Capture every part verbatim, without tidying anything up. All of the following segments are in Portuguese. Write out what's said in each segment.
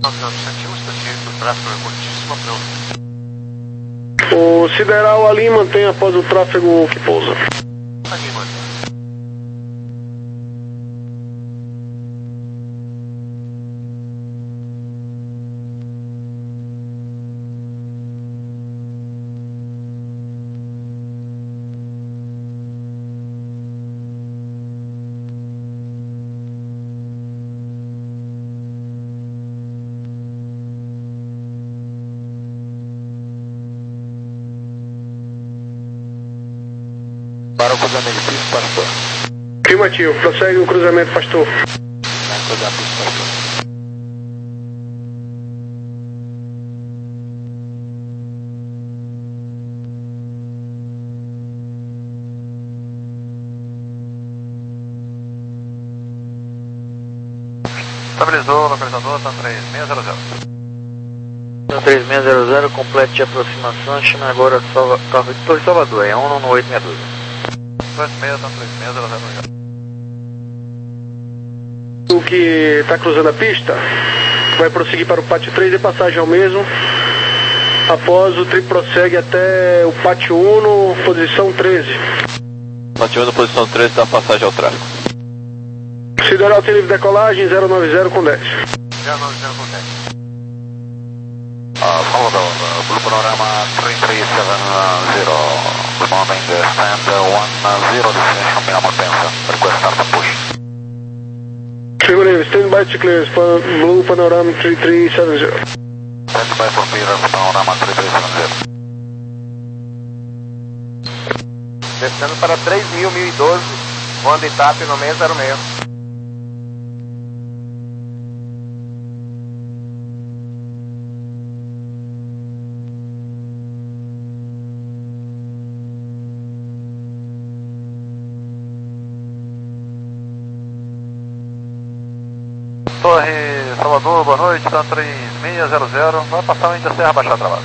O Sideral ali mantém após o tráfego que pousa. Para o cruzamento de pista, pastor. Afirmativo, prossegue o cruzamento, pastor. Vai cruzar a pista, pastor. Estabilizou, localizador, tá três seis zero zero. Tá três seis zero zero, complete de aproximação, chama agora Salva, Torre Salvador, é um um oito seis dois. dois seis, tá três seis zero zero. O que está cruzando a pista vai prosseguir para o pátio três e passagem ao mesmo. Após o trip prossegue até o pátio um, posição treze. Pátio um, posição treze, dá passagem ao tráfego. Sideral tem livre decolagem, zero nove zero com dez. zero nove zero com dez. Uh, Salvador, uh, Blue Panorama três três sete zero, good morning, uh, stand uh, one zero, destination Miramar Pensa, request start and push. Figure, stand by to clear, Blue Panorama três três sete zero. Stand by for clearance, Panorama três três sete zero. Descendo para três mil, mil e doze, voando I T A P no seis zero seis. Torre Salvador, boa noite, tá três seis zero zero, vai passar o índice Serra Baixar Travado.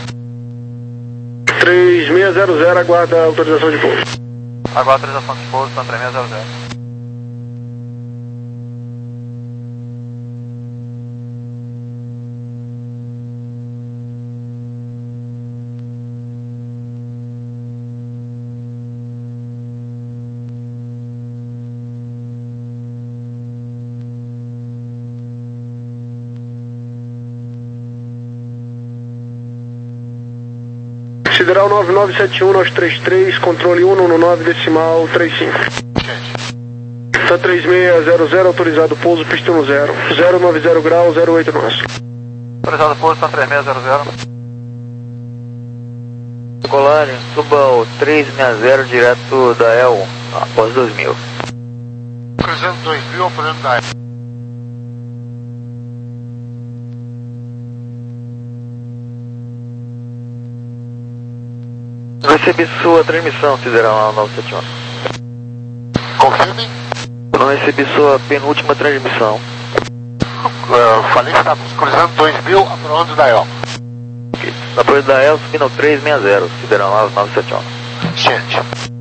três seis zero zero, aguarda a autorização de pouso. Aguarda a autorização de pouso, tá três seis zero zero. Sideral nove nove sete um nove três três, controle um um nove decimal três cinco. Tá três seis zero zero, autorizado pouso, pista um zero. zero nove zero grau, zero oito nosso. Autorizado pouso, tá três seis zero zero. Colar, suba o três seis zero direto da E L, após dois mil. Cruzando dois mil, operando da E L. Recebi sua transmissão, Sideral nove sete um. Confirme. Não recebi sua penúltima transmissão. Uh, falei que estávamos cruzando dois mil, aprovando da E L. Okay. Na proa da E L, subindo ao três seis zero, Sideral nove sete um. Gente.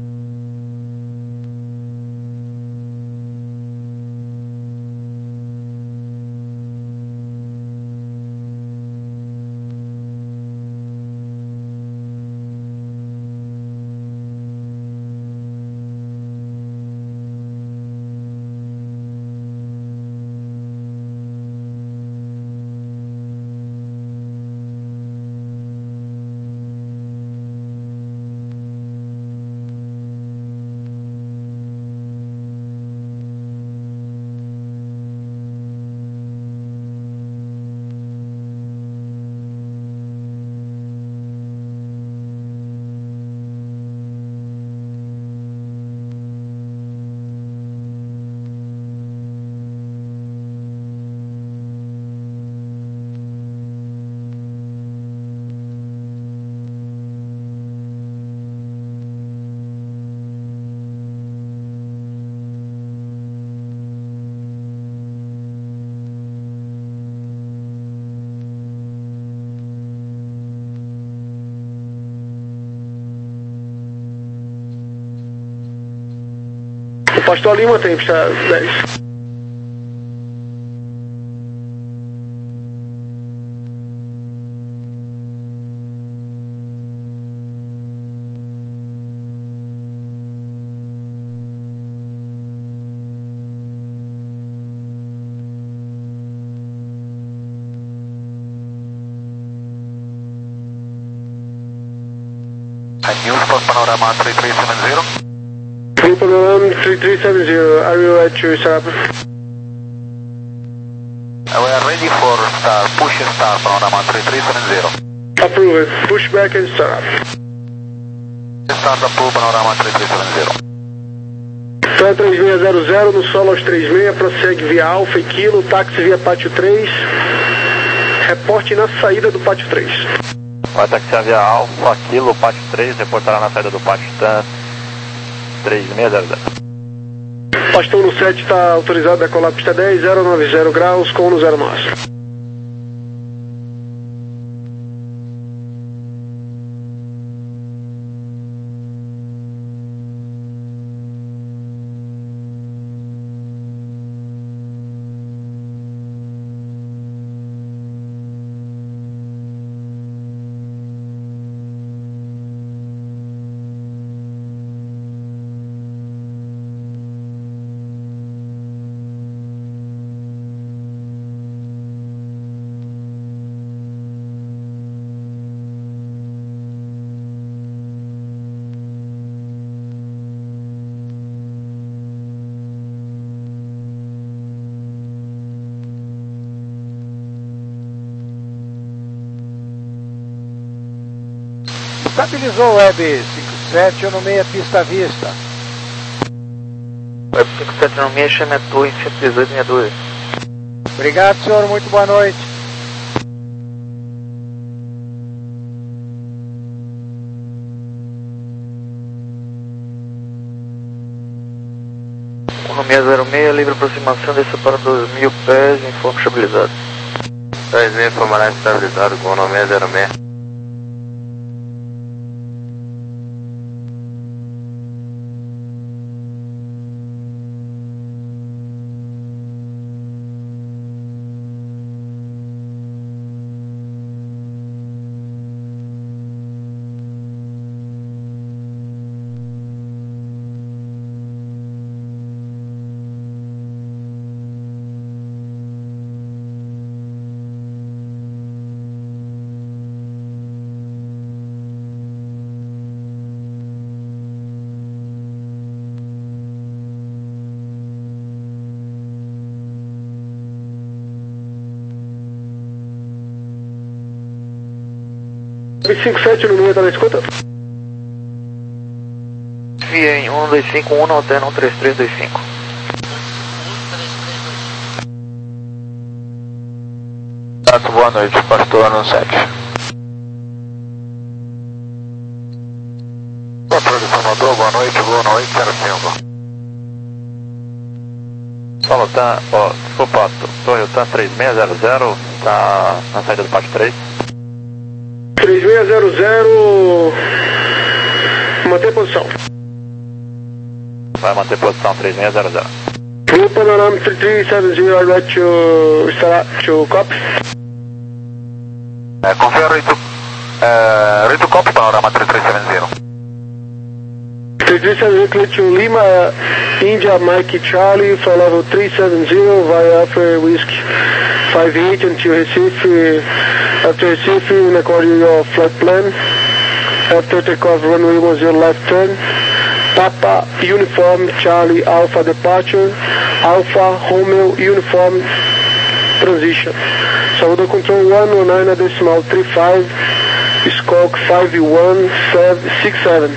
Pastor Lima tem pista dez. And news for Panorama three three seven zero. New Panorama three three seven zero, are you ready to start? Uh, we are ready for start, push and start Panorama three three seven zero. Approve it, push back and start. Start approve Panorama three three seven zero. Então três seis zero zero no solo aos três seis, prossegue via Alfa e Kilo, táxi via Pátio três, reporte na saída do Pátio três. Vai taxiar via Alfa, Kilo, Pátio três, reportará na saída do Pátio Tan três seis zero zero. Pastão no sete está autorizado a decolar pista dez, zero nove zero graus, com no zero nove. Estabilizou o Web cinquenta e sete no meia pista à vista. Web cinquenta e sete no meia, chama a torre cento e dezoito sessenta e dois. Obrigado, senhor, muito boa noite. um seis zero seis, livre aproximação, desça para dois mil pés, informe estabilizado. dois mil, informará estabilizado com um seis zero seis. cinquenta e sete no meio, tá na escuta? Via em um dois cinco um, alterna um três três dois cinco. Tato, boa noite, pastor no sete. Pastor de Salvador, boa noite, boa noite, zero cinco. Solo Tan, ó, desculpa, Torre Tan três seis zero zero, tá na saída do Pátio três. três seis zero zero, manter posição. Vai manter posição três seis zero zero. New Panorama three three seven zero, are you ready to start to copy? Uh, confirm ready to, uh, ready to copy Panorama three three seven zero. three three seven zero, clear to Lima, India, Mike Charlie, for level three seven zero, via Alpha Whiskey five eight until Recife. After Recife, in according to your flight plan. After takeoff, runway one zero left turn. Papa, Uniform, Charlie, Alpha departure. Alpha, Romeo, Uniform, transition. Salvador Control one one nine decimal three five, Squawk five one six seven.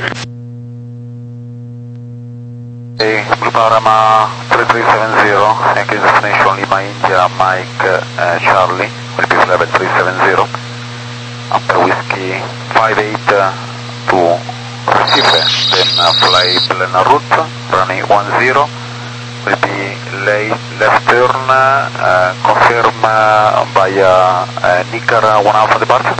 Hey, Blue Panorama three three seven zero, Yankee destination Lima, India, Mike, uh, Charlie, will be level three seven zero. After Whiskey five eight uh, to Recife, then uh, fly plan route, running one zero, will be late left turn, uh, confirm uh, via uh, Nicara one Alpha departure.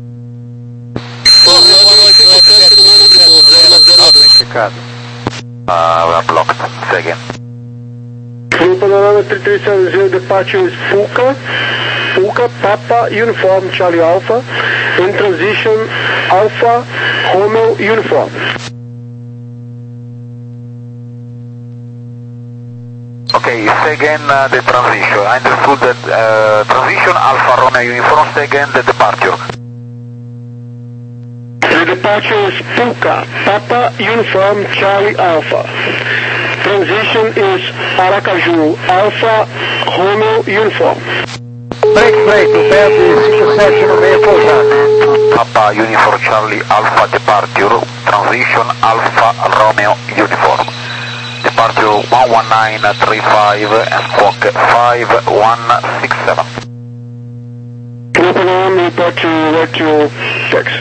Uh, we are blocked. Say again. Blue Panorama three three seven zero, departure is Puka, Puka, Papa, Uniform, Charlie Alpha, in transition, Alpha, Romeo, Uniform. Okay, say again uh, the transition. I understood that uh, transition Alpha Romeo Uniform, say again the departure. The Departure is Puka, Papa Uniform Charlie Alpha. Transition is Aracaju, Alpha Romeo Uniform. Break, break, o P E B cinco sete no seis pousado. Papa Uniform Charlie Alpha Departure, Transition Alpha Romeo Uniform. Departure one one nine three five and squawk five one six seven. Open arm, report to virtual six.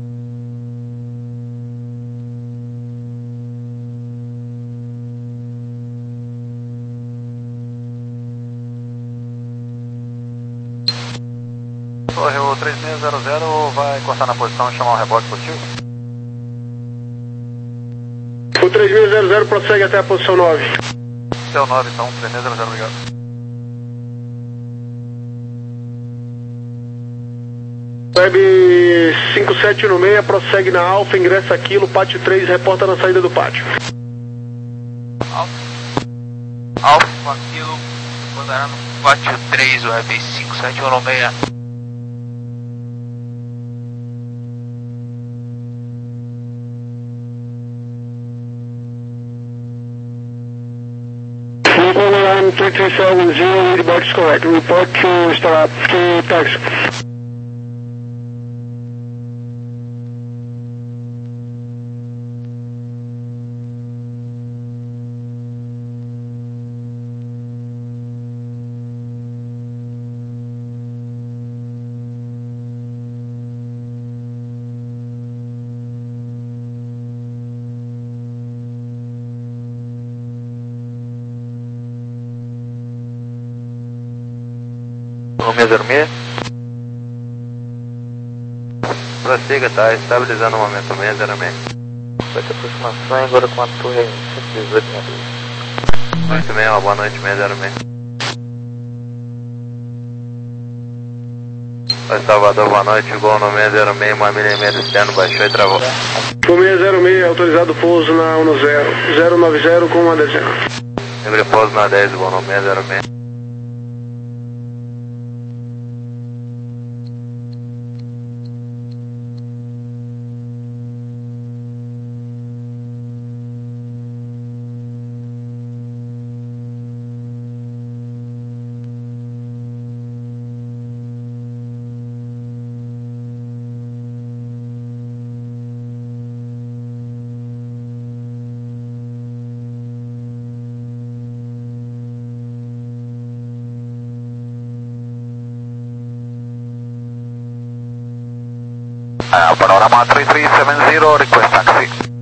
Torre, o três seis zero zero vai encostar na posição e chamar o rebote positivo? O três seis zero zero prossegue até a posição nove. Céu nove, então, três seis zero zero, obrigado. Web cinco sete um seis, prossegue na Alfa, ingressa Aquilo, pátio três, reporta na saída do pátio. Alfa, Alfa Aquilo, reportará no pátio três, Web cinco sete um seis. Alarm three three seven zero, read box correct. Report to start to taxi. Romeo zero seis. Prossiga, tá estabilizando o momento seis zero seis. Vai ter aproximação agora com a torre cento e dezoito. Muito bem, uma boa noite, seis zero seis. Oi, Salvador, boa noite, gol no seis zero seis, uma milha e meia externo, baixou e travou. O seis zero seis, autorizado pouso na um zero, zero nove zero com uma dezena. Livre pouso na dez, gol no seis zero seis. Uh, Panorama three three seven zero, request taxi.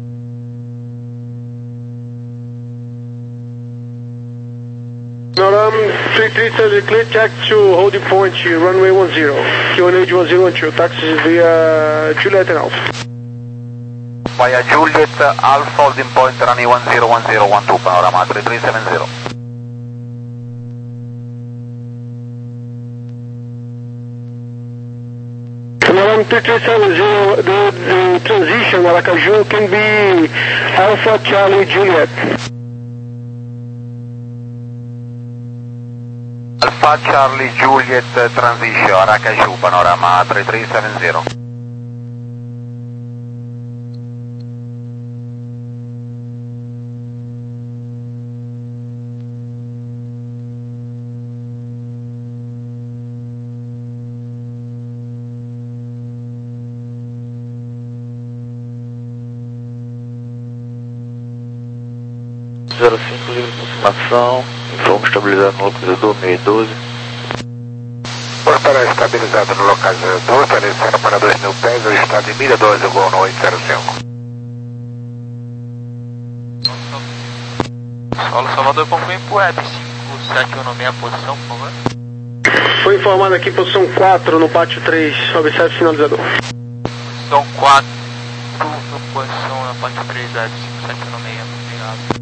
Panorama three three seven, clear taxi to holding point, runway one zero. Q N H one zero one two, taxis via Juliet and Alpha. Via Juliet, Alpha, holding point, runway one zero one zero one two, Panorama three three seven zero. Panorama three three seven zero, the, the transition Aracaju can be Alpha Charlie Juliet. Alpha Charlie Juliet transition, Aracaju, Panorama three three seven zero. zero cinco, livre aproximação, informe estabilizado no localizador seis doze. Portará estabilizado no localizador, telecena para dois mil pés, o estado de milha doze, voo no oito zero cinco. Solo Salvador, confirme pro Web cinco sete um seis a posição, por favor. Foi informado aqui, posição quatro no pátio três, observe finalizador. Posição quatro, posição na pátio três, Web cinco sete um seis, obrigado.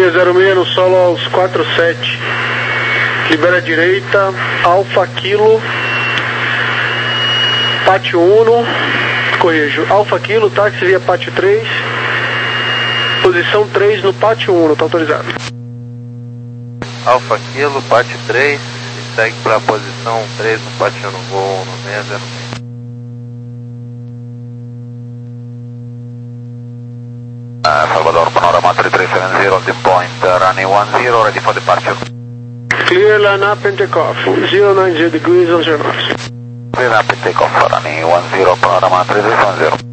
Linha zero seis no solo aos quatro sete. Libera a direita, Alfa Kilo, Pátio um, corrijo, Alfa Kilo, táxi via Pátio três, posição três no Pátio um, tá autorizado. Alfa Kilo, Pátio três, e segue para a posição três no Pátio um, voo no seis zero seis. Uh, Salvador, Panorama three three seven zero, the point, uh, running one zero, ready for departure. Clear line up and take off, zero nine zero degrees on zero knots. Clear up and take off, running one zero, Panorama three three seven zero.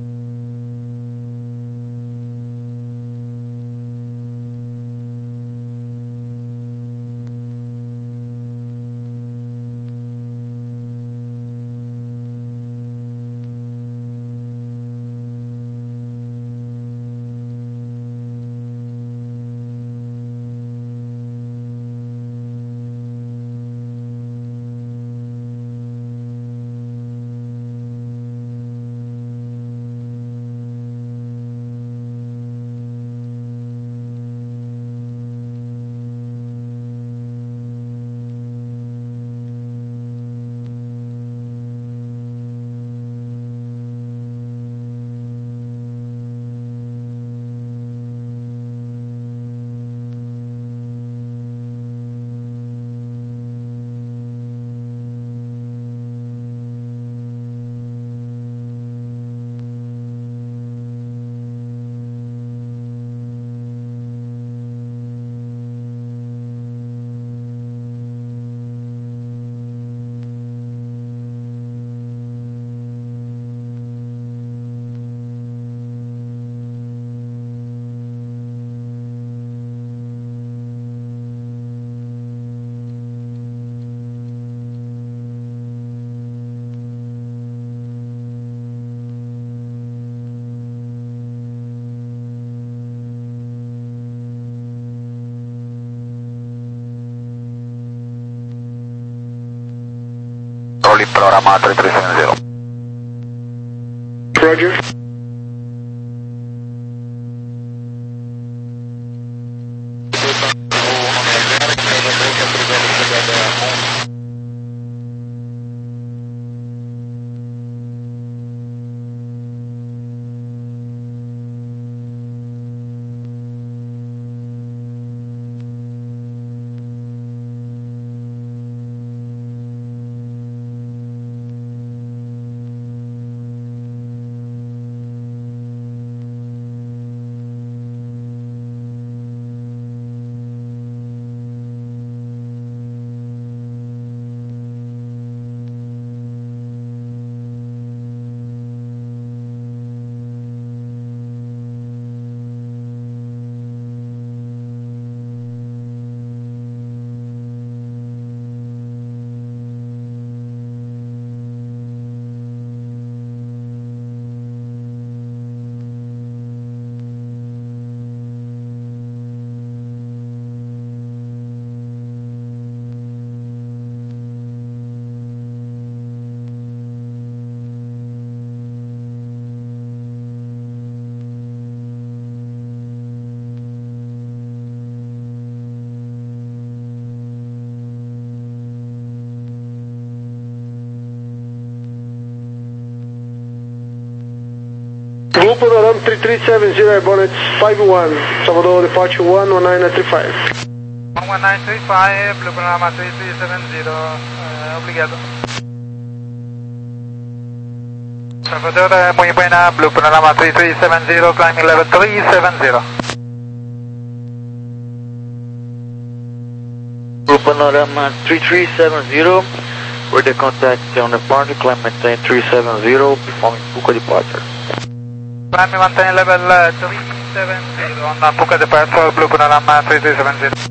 Rolling Panorama three three seven zero. Roger. Blue Panorama three three seven zero, airborne at five one, Salvador departure one one nine three five. one nine three five, Blue Panorama three three seven zero, uh, obrigado. Salvador, uh, muy buena, Blue Panorama three three seven zero, climbing level three seven zero. Blue Panorama three three seven zero, radio contact on departure, climb maintain three seven zero, performing Puka departure. Climbing maintain level uh, three seven zero on uh, Puka departure, Blue Panorama three three seven zero.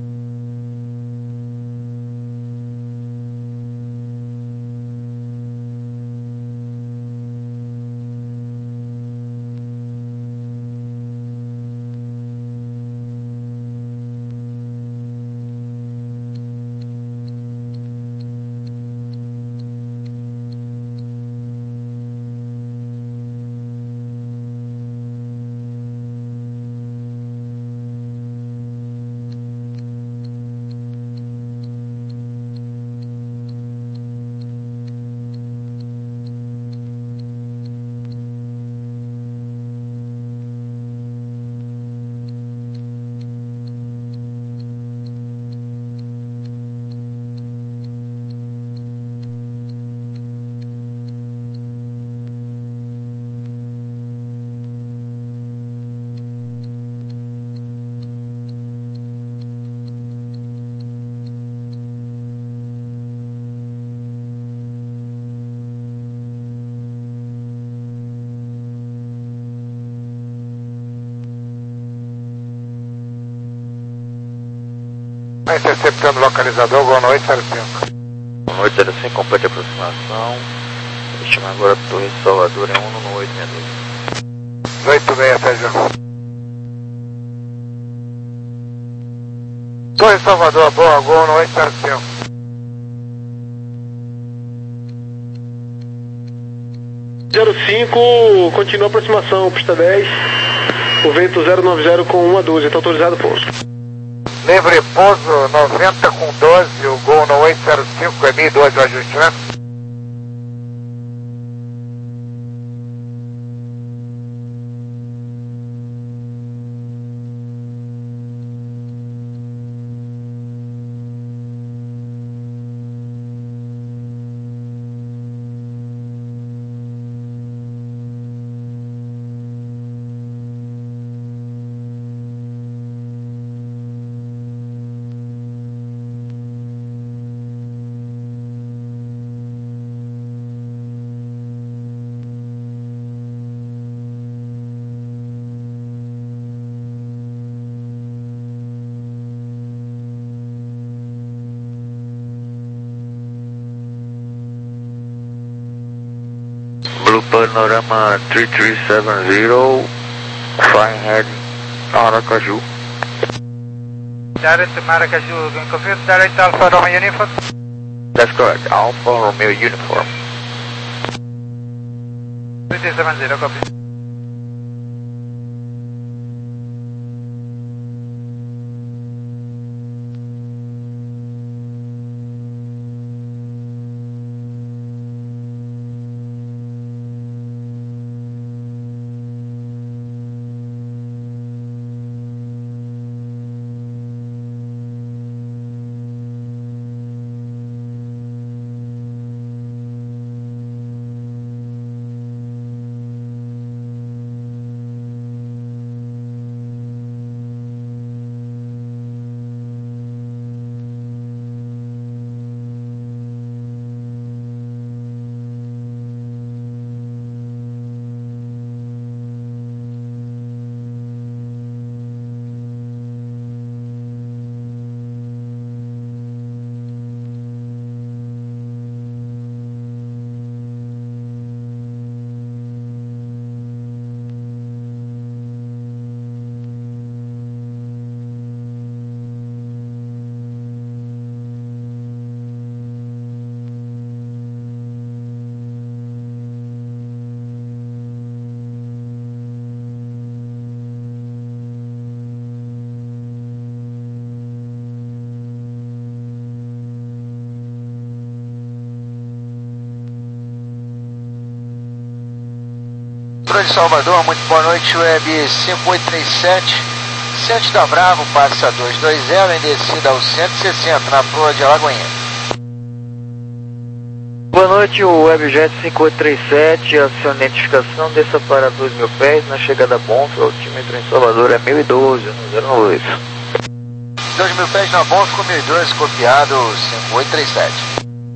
Vai interceptando localizador, Gol oito zero cinco. Gol oito zero cinco, complete aproximação. Estima agora Torre de Salvador em um no oito seis dois. oito seis, Sérgio. Torre de Salvador, boa, Gol oito zero cinco. zero cinco, continua a aproximação, pista dez. O vento zero nove zero com uma doze, está autorizado pouso. Livre pouso noventa com doze, o Gol no oito zero cinco, é mil e doze o ajuste, né? Blue Panorama three three seven zero, flying head Aracaju. Direct to Maracaju, confirm direct Alpha Romeo uniform. That's correct, Alpha Romeo uniform. three three seven zero, copy. De Salvador, muito boa noite, Web cinco oito três sete, Centro da Bravo, passa dois dois zero, em descida ao cento e sessenta, na proa de Alagoinha. Boa noite, o Webjet cinco oito três sete, a sua identificação, desça para dois mil pés, na chegada Bonfim, o altímetro em Salvador é mil e doze, no zero nove dois. dois mil pés na Bonfim com mil e doze, copiado cinco oito três sete.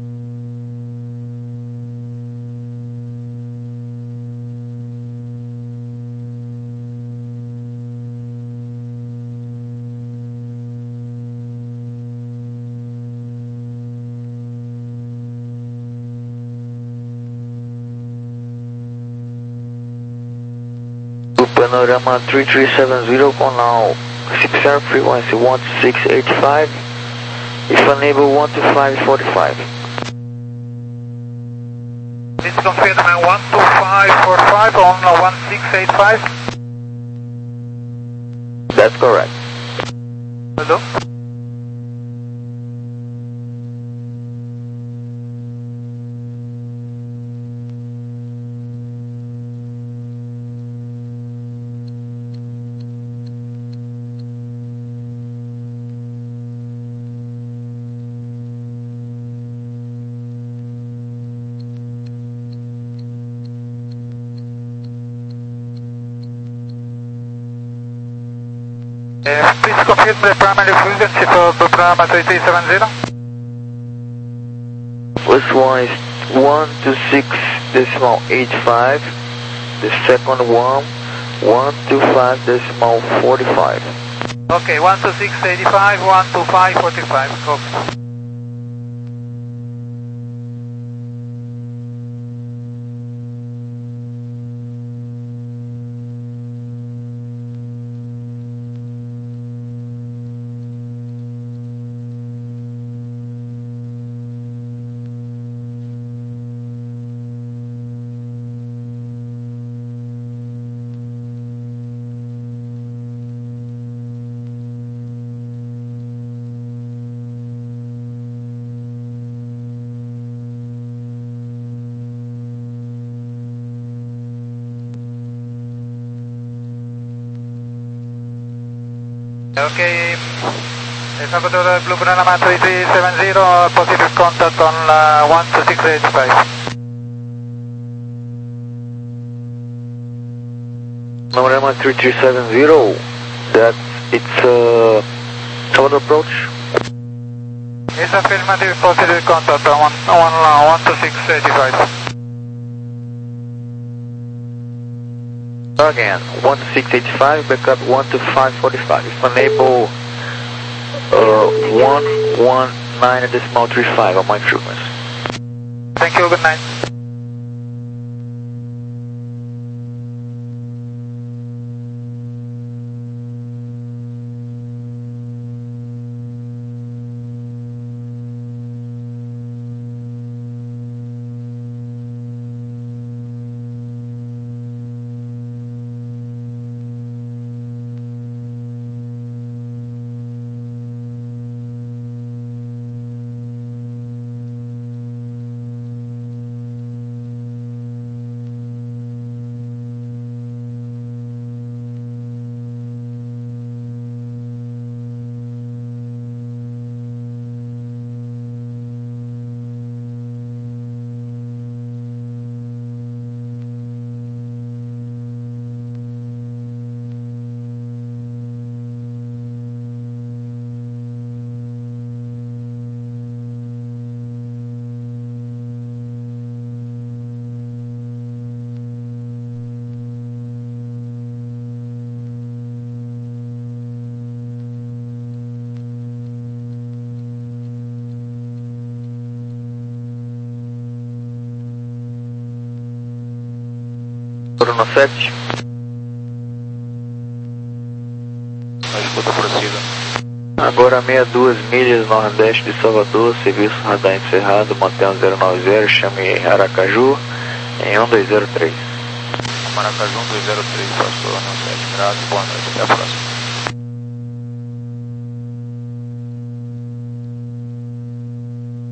Panorama three three seven zero com now reception frequency one two six eight five, if unable one two five four five. Please confirm one two five four five on one six eight five. That's correct. Hello? Uh, please confirm the primary frequency for the Brahma three three seven zero. First one is one two six decimal eight five. The second one, one two five decimal forty five. Ok, one two six eighty-five, one two five forty-five, copy. Okay, Salvador Blue Banana three three seven zero, positive contact on uh, one two six eighty-five. Panorama three three seven zero, that it's uh, Salvador approach. It's affirmative, positive contact on one, on, uh, one two six eighty-five. Again, one two six eighty-five, backup one two five forty-five. If unable, uh, one one nine decimal three five on my frequency. Thank you, good night. Bruno sete. A escuta prossiga. Agora sessenta e duas milhas nordeste de Salvador, serviço radar encerrado, mantenha zero nove zero, chame Aracaju em um dois zero três. Maracaju um dois zero três, passou, não sete graus, boa noite, até a próxima.